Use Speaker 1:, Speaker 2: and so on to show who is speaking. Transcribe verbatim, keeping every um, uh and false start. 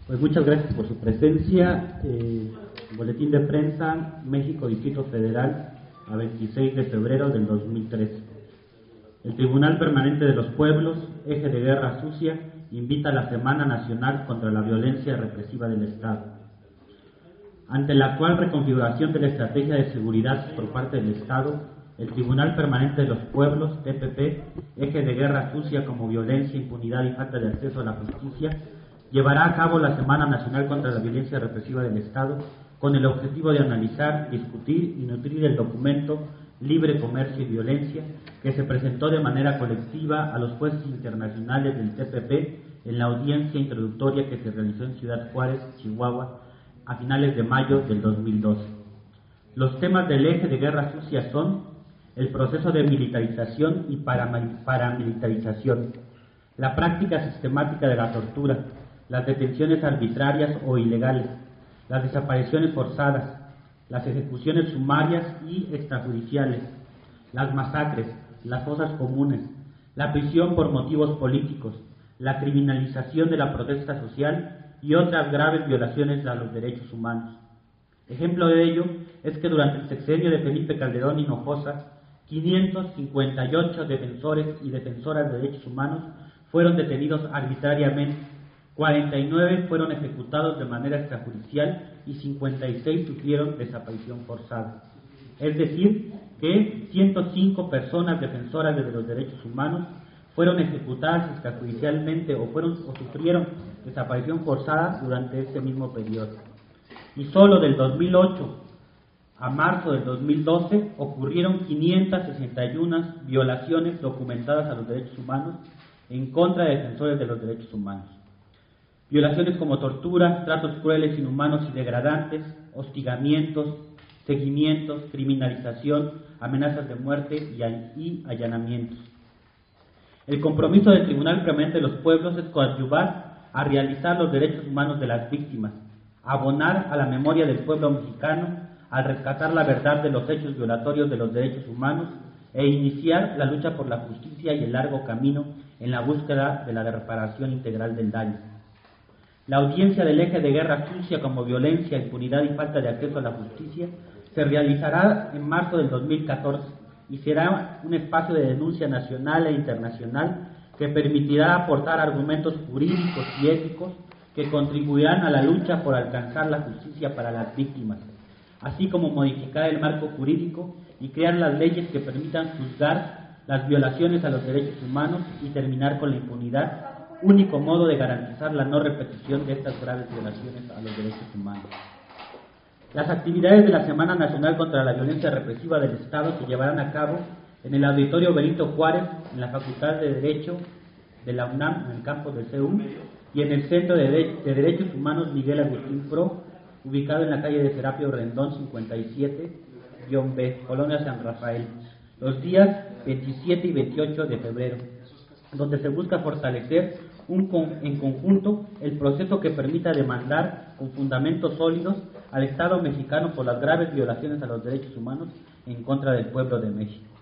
Speaker 1: Pues muchas gracias por su presencia. Eh, Boletín de Prensa, México, Distrito Federal, a veintiséis de febrero del dos mil trece. El Tribunal Permanente de los Pueblos, eje de guerra sucia, invita a la Semana Nacional contra la Violencia Represiva del Estado. Ante la actual reconfiguración de la estrategia de seguridad por parte del Estado, el Tribunal Permanente de los Pueblos, T P P, eje de guerra sucia como violencia, impunidad y falta de acceso a la justicia, llevará a cabo la Semana Nacional contra la Violencia Represiva del Estado con el objetivo de analizar, discutir y nutrir el documento Libre Comercio y Violencia, que se presentó de manera colectiva a los jueces internacionales del T P P en la audiencia introductoria que se realizó en Ciudad Juárez, Chihuahua, a finales de mayo del dos mil doce. Los temas del eje de guerra sucia son el proceso de militarización y paramilitarización, la práctica sistemática de la tortura, las detenciones arbitrarias o ilegales, las desapariciones forzadas, las ejecuciones sumarias y extrajudiciales, las masacres, las fosas comunes, la prisión por motivos políticos, la criminalización de la protesta social y otras graves violaciones a los derechos humanos. Ejemplo de ello es que durante el sexenio de Felipe Calderón Hinojosa, quinientos cincuenta y ocho defensores y defensoras de derechos humanos fueron detenidos arbitrariamente, cuarenta y nueve fueron ejecutados de manera extrajudicial y cincuenta y seis sufrieron desaparición forzada. Es decir, que ciento cinco personas defensoras de los derechos humanos fueron ejecutadas extrajudicialmente o, fueron, o sufrieron desaparición forzada durante este mismo periodo. Y solo del dos mil ocho a marzo del dos mil doce ocurrieron quinientas sesenta y una violaciones documentadas a los derechos humanos en contra de defensores de los derechos humanos. Violaciones como tortura, tratos crueles, inhumanos y degradantes, hostigamientos, seguimientos, criminalización, amenazas de muerte y allanamientos. El compromiso del Tribunal Permanente de los Pueblos es coadyuvar a realizar los derechos humanos de las víctimas, abonar a la memoria del pueblo mexicano al rescatar la verdad de los hechos violatorios de los derechos humanos e iniciar la lucha por la justicia y el largo camino en la búsqueda de la reparación integral del daño. La audiencia del eje de guerra sucia como violencia, impunidad y falta de acceso a la justicia se realizará en marzo del dos mil catorce y será un espacio de denuncia nacional e internacional que permitirá aportar argumentos jurídicos y éticos que contribuirán a la lucha por alcanzar la justicia para las víctimas, así como modificar el marco jurídico y crear las leyes que permitan juzgar las violaciones a los derechos humanos y terminar con la impunidad, único modo de garantizar la no repetición de estas graves violaciones a los derechos humanos. Las actividades de la Semana Nacional contra la Violencia Represiva del Estado se llevarán a cabo en el Auditorio Benito Juárez, en la Facultad de Derecho de la UNAM, en el campus de C U, y en el Centro de, de, de Derechos Humanos Miguel Agustín Pro, ubicado en la calle de Serapio Rendón cincuenta y siete B, Colonia San Rafael, los días veintisiete y veintiocho de febrero, donde se busca fortalecer un con, en conjunto el proceso que permita demandar con fundamentos sólidos al Estado mexicano por las graves violaciones a los derechos humanos en contra del pueblo de México.